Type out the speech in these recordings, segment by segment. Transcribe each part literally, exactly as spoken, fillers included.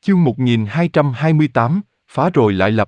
Chương một nghìn hai trăm hai mươi tám, phá rồi lại lập.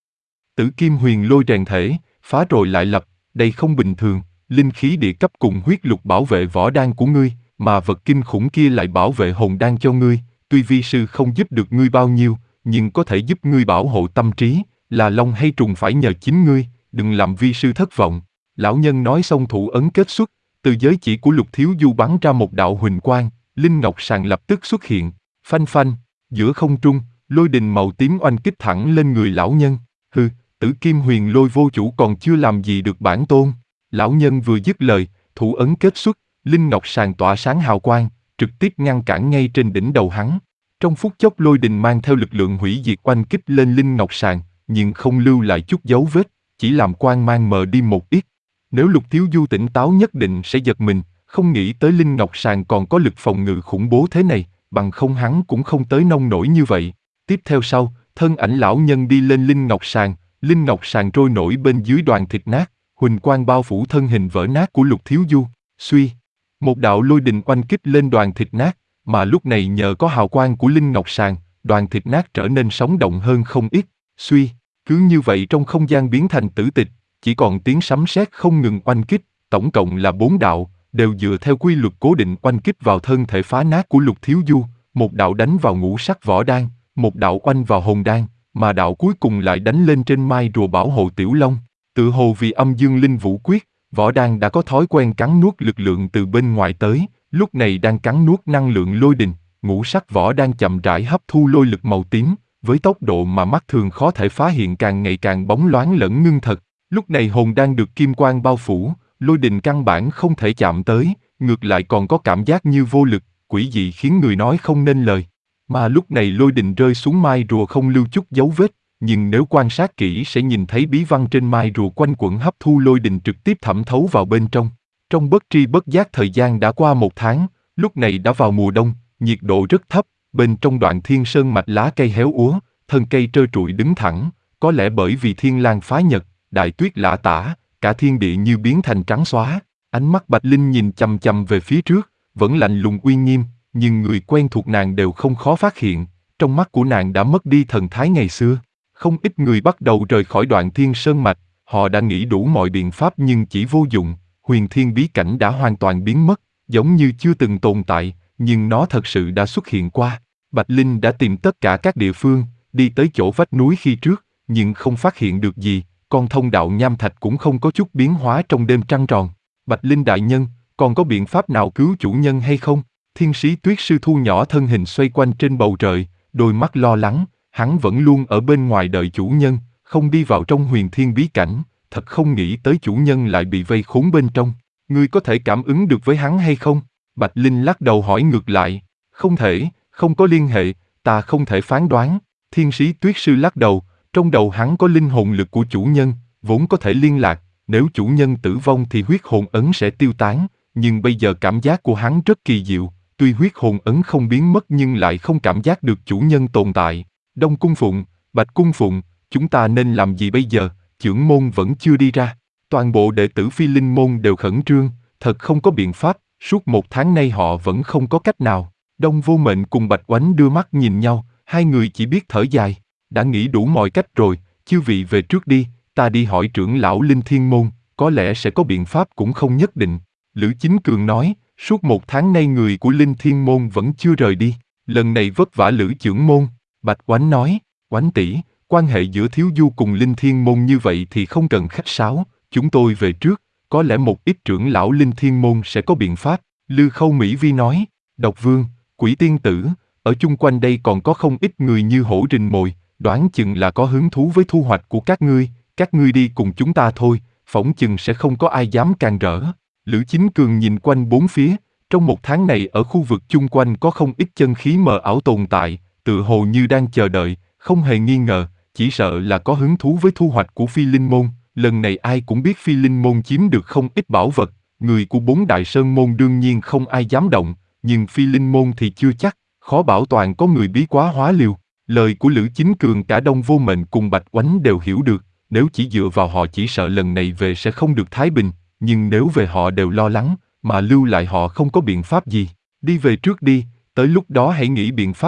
Tử Kim Huyền Lôi rèn thể, phá rồi lại lập, đây không bình thường, linh khí địa cấp cùng huyết lục bảo vệ võ đan của ngươi, mà vật kinh khủng kia lại bảo vệ hồn đan cho ngươi, tuy vi sư không giúp được ngươi bao nhiêu, nhưng có thể giúp ngươi bảo hộ tâm trí, là long hay trùng phải nhờ chính ngươi, đừng làm vi sư thất vọng. Lão nhân nói xong thủ ấn kết xuất, từ giới chỉ của Lục Thiếu Du bắn ra một đạo huỳnh quang, linh ngọc sàn lập tức xuất hiện, phanh phanh. Giữa không trung, lôi đình màu tím oanh kích thẳng lên người lão nhân. Hừ, Tử Kim Huyền Lôi vô chủ còn chưa làm gì được bản tôn. Lão nhân vừa dứt lời, thủ ấn kết xuất, linh ngọc sàn tỏa sáng hào quang, trực tiếp ngăn cản ngay trên đỉnh đầu hắn. Trong phút chốc lôi đình mang theo lực lượng hủy diệt oanh kích lên linh ngọc sàn, nhưng không lưu lại chút dấu vết, chỉ làm quang mang mờ đi một ít. Nếu Lục Thiếu Du tỉnh táo nhất định sẽ giật mình, không nghĩ tới linh ngọc sàn còn có lực phòng ngự khủng bố thế này, bằng không hắn cũng không tới nông nổi như vậy. Tiếp theo sau, thân ảnh lão nhân đi lên linh ngọc sàn, linh ngọc sàn trôi nổi bên dưới đoàn thịt nát, huỳnh quang bao phủ thân hình vỡ nát của Lục Thiếu Du. Suy, một đạo lôi đình oanh kích lên đoàn thịt nát, mà lúc này nhờ có hào quang của linh ngọc sàn, đoàn thịt nát trở nên sống động hơn không ít. Suy, cứ như vậy trong không gian biến thành tử tịch, chỉ còn tiếng sấm sét không ngừng oanh kích, tổng cộng là bốn đạo, đều dựa theo quy luật cố định oanh kích vào thân thể phá nát của Lục Thiếu Du, một đạo đánh vào ngũ sắc võ đan, một đạo oanh vào hồn đan, mà đạo cuối cùng lại đánh lên trên mai rùa bảo hộ Tiểu Long. Tự hồ vì âm dương linh vũ quyết, võ đan đã có thói quen cắn nuốt lực lượng từ bên ngoài tới, lúc này đang cắn nuốt năng lượng lôi đình, ngũ sắc võ đan chậm rãi hấp thu lôi lực màu tím, với tốc độ mà mắt thường khó thể phá hiện càng ngày càng bóng loáng lẫn ngưng thật. Lúc này hồn đan được kim quang bao phủ, lôi đình căn bản không thể chạm tới, ngược lại còn có cảm giác như vô lực, quỷ dị khiến người nói không nên lời. Mà lúc này lôi đình rơi xuống mai rùa không lưu chút dấu vết, nhưng nếu quan sát kỹ sẽ nhìn thấy bí văn trên mai rùa quanh quẩn hấp thu lôi đình trực tiếp thẩm thấu vào bên trong. Trong bất tri bất giác thời gian đã qua một tháng, lúc này đã vào mùa đông, nhiệt độ rất thấp, bên trong đoạn thiên sơn mạch lá cây héo úa, thân cây trơ trụi đứng thẳng, có lẽ bởi vì thiên lang phá nhật, đại tuyết lã tả, cả thiên địa như biến thành trắng xóa. Ánh mắt Bạch Linh nhìn chằm chằm về phía trước, vẫn lạnh lùng uy nghiêm, nhưng người quen thuộc nàng đều không khó phát hiện, trong mắt của nàng đã mất đi thần thái ngày xưa. Không ít người bắt đầu rời khỏi đoạn thiên sơn mạch, họ đã nghĩ đủ mọi biện pháp nhưng chỉ vô dụng, huyền thiên bí cảnh đã hoàn toàn biến mất, giống như chưa từng tồn tại, nhưng nó thật sự đã xuất hiện qua. Bạch Linh đã tìm tất cả các địa phương, đi tới chỗ vách núi khi trước, nhưng không phát hiện được gì, con thông đạo nham thạch cũng không có chút biến hóa trong đêm trăng tròn. Bạch Linh đại nhân, còn có biện pháp nào cứu chủ nhân hay không? Thiên sĩ Tuyết Sư thu nhỏ thân hình xoay quanh trên bầu trời, đôi mắt lo lắng, hắn vẫn luôn ở bên ngoài đợi chủ nhân, không đi vào trong huyền thiên bí cảnh, thật không nghĩ tới chủ nhân lại bị vây khốn bên trong. Ngươi có thể cảm ứng được với hắn hay không? Bạch Linh lắc đầu hỏi ngược lại, không thể, không có liên hệ, ta không thể phán đoán. Thiên sĩ Tuyết Sư lắc đầu, trong đầu hắn có linh hồn lực của chủ nhân, vốn có thể liên lạc, nếu chủ nhân tử vong thì huyết hồn ấn sẽ tiêu tán, nhưng bây giờ cảm giác của hắn rất kỳ diệu, tuy huyết hồn ấn không biến mất nhưng lại không cảm giác được chủ nhân tồn tại. Đông Cung Phụng, Bạch Cung Phụng, chúng ta nên làm gì bây giờ? Chưởng môn vẫn chưa đi ra, toàn bộ đệ tử Phi Linh môn đều khẩn trương, thật không có biện pháp, suốt một tháng nay họ vẫn không có cách nào. Đông Vô Mệnh cùng Bạch Oánh đưa mắt nhìn nhau, hai người chỉ biết thở dài. Đã nghĩ đủ mọi cách rồi, chư vị về trước đi, ta đi hỏi trưởng lão Linh Thiên môn, có lẽ sẽ có biện pháp cũng không nhất định. Lữ Chính Cường nói, suốt một tháng nay người của Linh Thiên môn vẫn chưa rời đi, lần này vất vả Lữ trưởng môn. Bạch Oánh nói, Oánh tỷ, quan hệ giữa Thiếu Du cùng Linh Thiên môn như vậy thì không cần khách sáo, chúng tôi về trước, có lẽ một ít trưởng lão Linh Thiên môn sẽ có biện pháp. Lư Khâu Mỹ Vi nói, Độc Vương, Quỷ Tiên Tử, ở chung quanh đây còn có không ít người như hổ rình mồi, đoán chừng là có hứng thú với thu hoạch của các ngươi, các ngươi đi cùng chúng ta thôi, phỏng chừng sẽ không có ai dám càn rỡ. Lữ Chính Cường nhìn quanh bốn phía, trong một tháng này ở khu vực chung quanh có không ít chân khí mờ ảo tồn tại, tự hồ như đang chờ đợi, không hề nghi ngờ, chỉ sợ là có hứng thú với thu hoạch của Phi Linh môn. Lần này ai cũng biết Phi Linh môn chiếm được không ít bảo vật, người của bốn đại sơn môn đương nhiên không ai dám động, nhưng Phi Linh môn thì chưa chắc, khó bảo toàn có người bí quá hóa liều. Lời của Lữ Chính Cường cả Đông Vô Mệnh cùng Bạch Oánh đều hiểu được, nếu chỉ dựa vào họ chỉ sợ lần này về sẽ không được thái bình, nhưng nếu về họ đều lo lắng, mà lưu lại họ không có biện pháp gì. Đi về trước đi, tới lúc đó hãy nghĩ biện pháp,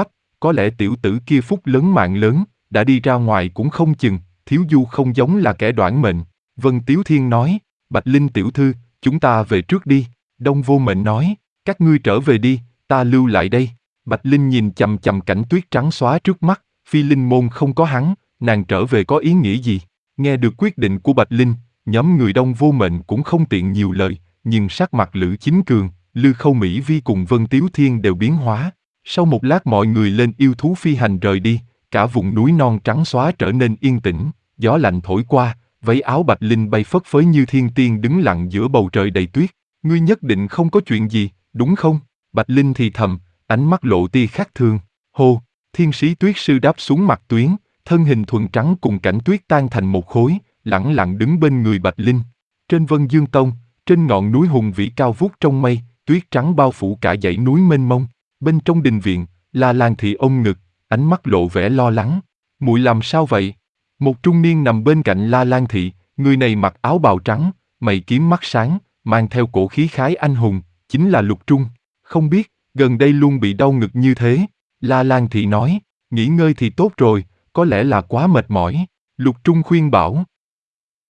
có lẽ tiểu tử kia phúc lớn mạng lớn, đã đi ra ngoài cũng không chừng, Thiếu Du không giống là kẻ đoản mệnh. Vân Tiếu Thiên nói, Bạch Linh tiểu thư, chúng ta về trước đi. Đông Vô Mệnh nói, các ngươi trở về đi, ta lưu lại đây. Bạch Linh nhìn chằm chằm cảnh tuyết trắng xóa trước mắt, Phi Linh môn không có hắn, nàng trở về có ý nghĩa gì? Nghe được quyết định của Bạch Linh, nhóm người Đông Vô Mệnh cũng không tiện nhiều lời, nhưng sắc mặt Lữ Chính Cường, Lư Khâu Mỹ Vi cùng Vân Tiếu Thiên đều biến hóa. Sau một lát mọi người lên yêu thú phi hành rời đi, cả vùng núi non trắng xóa trở nên yên tĩnh, gió lạnh thổi qua, váy áo Bạch Linh bay phất phới như thiên tiên đứng lặng giữa bầu trời đầy tuyết. Ngươi nhất định không có chuyện gì, đúng không? Bạch Linh thì thầm, ánh mắt lộ tia khát thương. Hô, thiên sĩ tuyết sư đáp xuống mặt tuyến, thân hình thuần trắng cùng cảnh tuyết tan thành một khối, lẳng lặng đứng bên người Bạch Linh. Trên Vân Dương Tông, trên ngọn núi hùng vĩ cao vút trong mây, tuyết trắng bao phủ cả dãy núi mênh mông. Bên trong đình viện, La Lan Thị ôm ngực, ánh mắt lộ vẻ lo lắng. Muội làm sao vậy? Một trung niên nằm bên cạnh La Lan Thị, người này mặc áo bào trắng, mày kiếm mắt sáng, mang theo cổ khí khái anh hùng, chính là Lục Trung. Không biết, gần đây luôn bị đau ngực như thế. La Lan Thị nói, nghỉ ngơi thì tốt rồi, có lẽ là quá mệt mỏi. Lục Trung khuyên bảo,